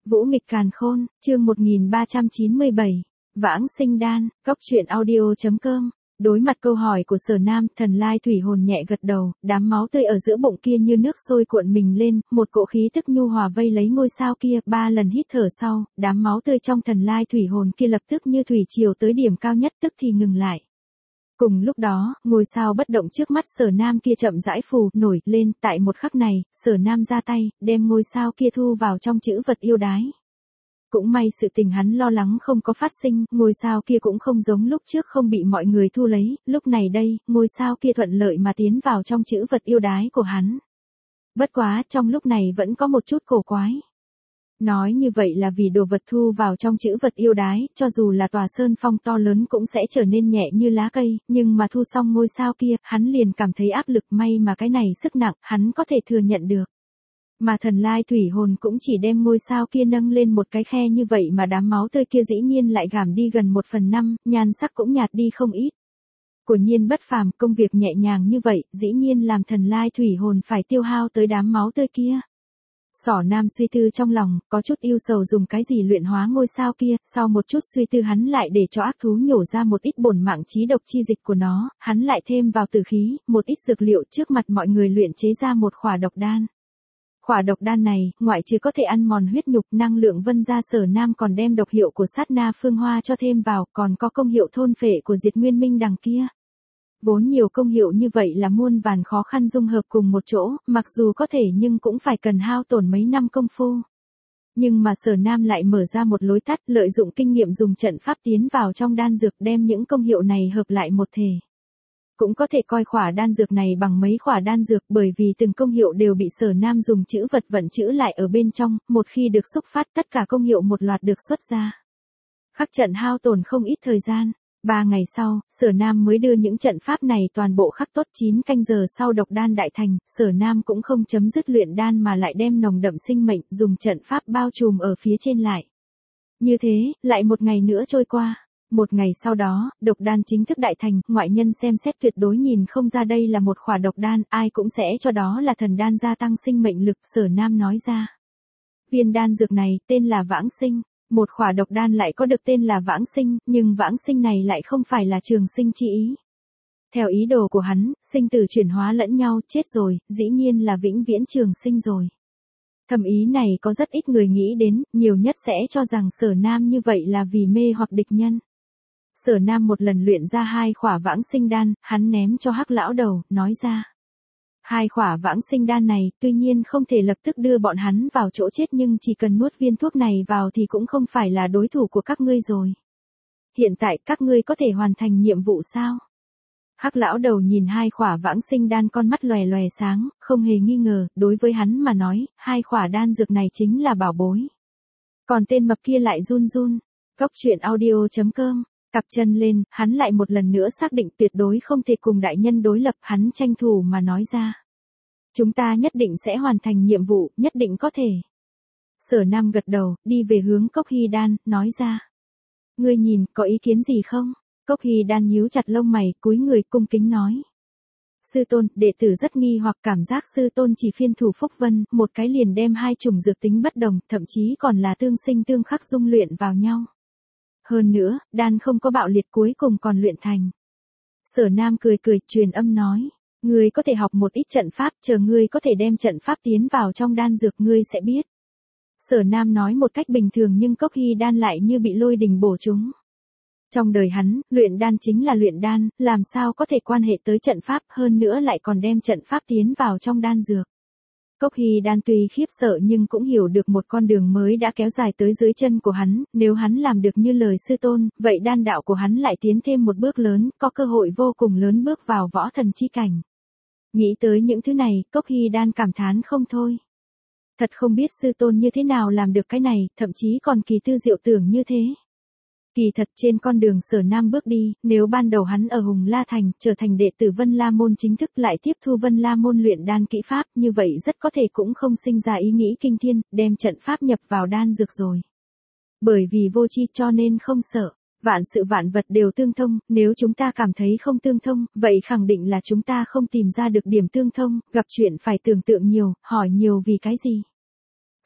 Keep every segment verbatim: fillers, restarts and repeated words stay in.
Vũ nghịch càn khôn, chương một nghìn ba trăm chín mươi bảy, Vãng sinh đan, cốc truyện audio chấm com. Đối mặt câu hỏi của Sở Nam, Thần Lai thủy hồn nhẹ gật đầu, đám máu tươi ở giữa bụng kia như nước sôi cuộn mình lên, một cỗ khí tức nhu hòa vây lấy ngôi sao kia, ba lần hít thở sau, đám máu tươi trong Thần Lai thủy hồn kia lập tức như thủy triều tới điểm cao nhất tức thì ngừng lại. Cùng lúc đó, ngôi sao bất động trước mắt Sở Nam kia chậm rãi phù nổi lên, tại một khắc này, Sở Nam ra tay, đem ngôi sao kia thu vào trong chữ vật yêu đái. Cũng may sự tình hắn lo lắng không có phát sinh, ngôi sao kia cũng không giống lúc trước không bị mọi người thu lấy, lúc này đây, ngôi sao kia thuận lợi mà tiến vào trong chữ vật yêu đái của hắn. Bất quá, trong lúc này vẫn có một chút cổ quái. Nói như vậy là vì đồ vật thu vào trong chữ vật yêu đái, cho dù là tòa sơn phong to lớn cũng sẽ trở nên nhẹ như lá cây, nhưng mà thu xong ngôi sao kia, hắn liền cảm thấy áp lực, may mà cái này sức nặng, hắn có thể thừa nhận được. Mà Thần Lai thủy hồn cũng chỉ đem ngôi sao kia nâng lên một cái khe như vậy mà đám máu tươi kia dĩ nhiên lại giảm đi gần một phần năm, nhan sắc cũng nhạt đi không ít. Của nhiên bất phàm, công việc nhẹ nhàng như vậy, dĩ nhiên làm Thần Lai thủy hồn phải tiêu hao tới đám máu tươi kia. Sở Nam suy tư trong lòng, có chút yêu sầu dùng cái gì luyện hóa ngôi sao kia, sau một chút suy tư hắn lại để cho ác thú nhổ ra một ít bổn mạng chí độc chi dịch của nó, hắn lại thêm vào tử khí, một ít dược liệu trước mặt mọi người luyện chế ra một khỏa độc đan. Khỏa độc đan này, ngoại trừ có thể ăn mòn huyết nhục, năng lượng vân ra Sở Nam còn đem độc hiệu của sát na phương hoa cho thêm vào, còn có công hiệu thôn phệ của diệt nguyên minh đằng kia. Vốn nhiều công hiệu như vậy là muôn vàn khó khăn dung hợp cùng một chỗ, mặc dù có thể nhưng cũng phải cần hao tổn mấy năm công phu. Nhưng mà Sở Nam lại mở ra một lối tắt, lợi dụng kinh nghiệm dùng trận pháp tiến vào trong đan dược đem những công hiệu này hợp lại một thể. Cũng có thể coi khỏa đan dược này bằng mấy khỏa đan dược bởi vì từng công hiệu đều bị Sở Nam dùng chữ vật vận chữ lại ở bên trong, một khi được xúc phát tất cả công hiệu một loạt được xuất ra. Khắc trận hao tổn không ít thời gian. Ba ngày sau, Sở Nam mới đưa những trận pháp này toàn bộ khắc tốt chín canh giờ sau độc đan đại thành, Sở Nam cũng không chấm dứt luyện đan mà lại đem nồng đậm sinh mệnh dùng trận pháp bao trùm ở phía trên lại. Như thế, lại một ngày nữa trôi qua. Một ngày sau đó, độc đan chính thức đại thành, ngoại nhân xem xét tuyệt đối nhìn không ra đây là một khỏa độc đan, ai cũng sẽ cho đó là thần đan gia tăng sinh mệnh lực, Sở Nam nói ra. Viên đan dược này, tên là Vãng Sinh. Một khỏa độc đan lại có được tên là Vãng Sinh, nhưng Vãng Sinh này lại không phải là trường sinh chi ý. Theo ý đồ của hắn, sinh tử chuyển hóa lẫn nhau, chết rồi, dĩ nhiên là vĩnh viễn trường sinh rồi. Thầm ý này có rất ít người nghĩ đến, nhiều nhất sẽ cho rằng Sở Nam như vậy là vì mê hoặc địch nhân. Sở Nam một lần luyện ra hai khỏa Vãng Sinh đan, hắn ném cho Hắc lão đầu, nói ra. Hai khỏa Vãng Sinh đan này, tuy nhiên không thể lập tức đưa bọn hắn vào chỗ chết nhưng chỉ cần nuốt viên thuốc này vào thì cũng không phải là đối thủ của các ngươi rồi. Hiện tại các ngươi có thể hoàn thành nhiệm vụ sao? Hắc lão đầu nhìn hai khỏa Vãng Sinh đan con mắt lòe lòe sáng, không hề nghi ngờ, đối với hắn mà nói, hai khỏa đan dược này chính là bảo bối. Còn tên mập kia lại run run. Cốc truyện audio chấm com. Cặp chân lên, hắn lại một lần nữa xác định tuyệt đối không thể cùng đại nhân đối lập, hắn tranh thủ mà nói ra. Chúng ta nhất định sẽ hoàn thành nhiệm vụ, nhất định có thể. Sở Nam gật đầu, đi về hướng Cốc Hy Đan, nói ra. Ngươi nhìn, có ý kiến gì không? Cốc Hy Đan nhíu chặt lông mày, cúi người cung kính nói. Sư tôn, đệ tử rất nghi hoặc cảm giác sư tôn chỉ phiên thủ phúc vân, một cái liền đem hai chủng dược tính bất đồng, thậm chí còn là tương sinh tương khắc dung luyện vào nhau. Hơn nữa, đan không có bạo liệt cuối cùng còn luyện thành. Sở Nam cười cười, truyền âm nói. Ngươi có thể học một ít trận pháp, chờ ngươi có thể đem trận pháp tiến vào trong đan dược ngươi sẽ biết. Sở Nam nói một cách bình thường nhưng Cốc Hy Đan lại như bị lôi đình bổ trúng. Trong đời hắn, luyện đan chính là luyện đan, làm sao có thể quan hệ tới trận pháp, hơn nữa lại còn đem trận pháp tiến vào trong đan dược. Cốc Hy Đan tuy khiếp sợ nhưng cũng hiểu được một con đường mới đã kéo dài tới dưới chân của hắn, nếu hắn làm được như lời sư tôn, vậy đan đạo của hắn lại tiến thêm một bước lớn, có cơ hội vô cùng lớn bước vào võ thần chi cảnh. Nghĩ tới những thứ này, Cốc Hy Đan cảm thán không thôi. Thật không biết sư tôn như thế nào làm được cái này, thậm chí còn kỳ tư diệu tưởng như thế. Kỳ thật trên con đường Sở Nam bước đi, nếu ban đầu hắn ở Hùng La Thành, trở thành đệ tử Vân La Môn chính thức lại tiếp thu Vân La Môn luyện đan kỹ pháp, như vậy rất có thể cũng không sinh ra ý nghĩ kinh thiên, đem trận pháp nhập vào đan dược rồi. Bởi vì vô tri cho nên không sợ, vạn sự vạn vật đều tương thông, nếu chúng ta cảm thấy không tương thông, vậy khẳng định là chúng ta không tìm ra được điểm tương thông, gặp chuyện phải tưởng tượng nhiều, hỏi nhiều vì cái gì.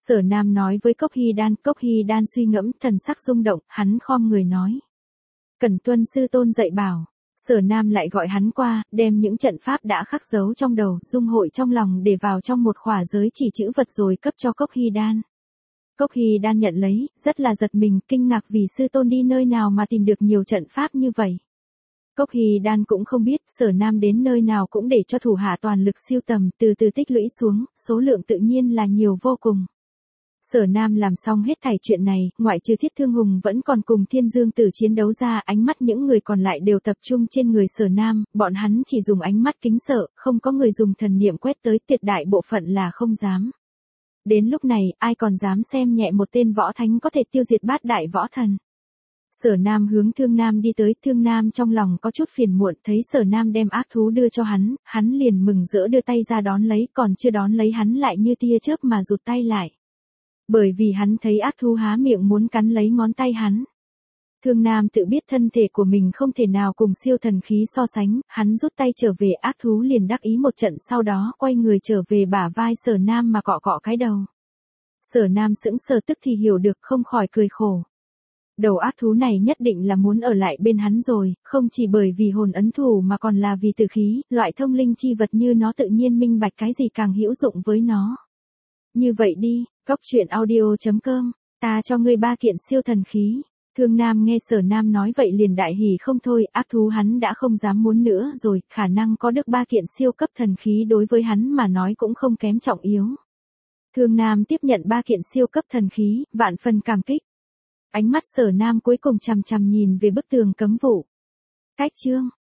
Sở Nam nói với Cốc Hy Đan, Cốc Hy Đan suy ngẫm, thần sắc rung động, hắn khom người nói. Cẩn tuân sư tôn dạy bảo. Sở Nam lại gọi hắn qua, đem những trận pháp đã khắc dấu trong đầu, dung hội trong lòng để vào trong một khỏa giới chỉ chữ vật rồi cấp cho Cốc Hy Đan. Cốc Hy Đan nhận lấy, rất là giật mình, kinh ngạc vì sư tôn đi nơi nào mà tìm được nhiều trận pháp như vậy. Cốc Hy Đan cũng không biết, Sở Nam đến nơi nào cũng để cho thủ hạ toàn lực siêu tầm, từ từ tích lũy xuống, số lượng tự nhiên là nhiều vô cùng. Sở Nam làm xong hết thảy chuyện này, ngoại trừ Thiết Thương Hùng vẫn còn cùng Thiên Dương Tử chiến đấu ra, ánh mắt những người còn lại đều tập trung trên người Sở Nam, bọn hắn chỉ dùng ánh mắt kính sợ, không có người dùng thần niệm quét tới, tuyệt đại bộ phận là không dám. Đến lúc này, ai còn dám xem nhẹ một tên võ thánh có thể tiêu diệt bát đại võ thần. Sở Nam hướng Thương Nam đi tới, Thương Nam trong lòng có chút phiền muộn, thấy Sở Nam đem ác thú đưa cho hắn, hắn liền mừng rỡ đưa tay ra đón lấy, còn chưa đón lấy hắn lại như tia chớp mà rụt tay lại. Bởi vì hắn thấy ác thú há miệng muốn cắn lấy ngón tay hắn. Thương Nam tự biết thân thể của mình không thể nào cùng siêu thần khí so sánh, hắn rút tay trở về, ác thú liền đắc ý một trận, sau đó quay người trở về bả vai Sở Nam mà cọ cọ cái đầu. Sở Nam sững sờ tức thì hiểu được, không khỏi cười khổ. Đầu ác thú này nhất định là muốn ở lại bên hắn rồi, không chỉ bởi vì hồn ấn thủ mà còn là vì tử khí, loại thông linh chi vật như nó tự nhiên minh bạch cái gì càng hữu dụng với nó. Như vậy đi, cốc truyện audio chấm com, ta cho ngươi ba kiện siêu thần khí. Thương Nam nghe Sở Nam nói vậy liền đại hỉ không thôi, ác thú hắn đã không dám muốn nữa rồi, khả năng có được ba kiện siêu cấp thần khí đối với hắn mà nói cũng không kém trọng yếu. Thương Nam tiếp nhận ba kiện siêu cấp thần khí, vạn phần cảm kích. Ánh mắt Sở Nam cuối cùng chằm chằm nhìn về bức tường cấm vụ. Cách chương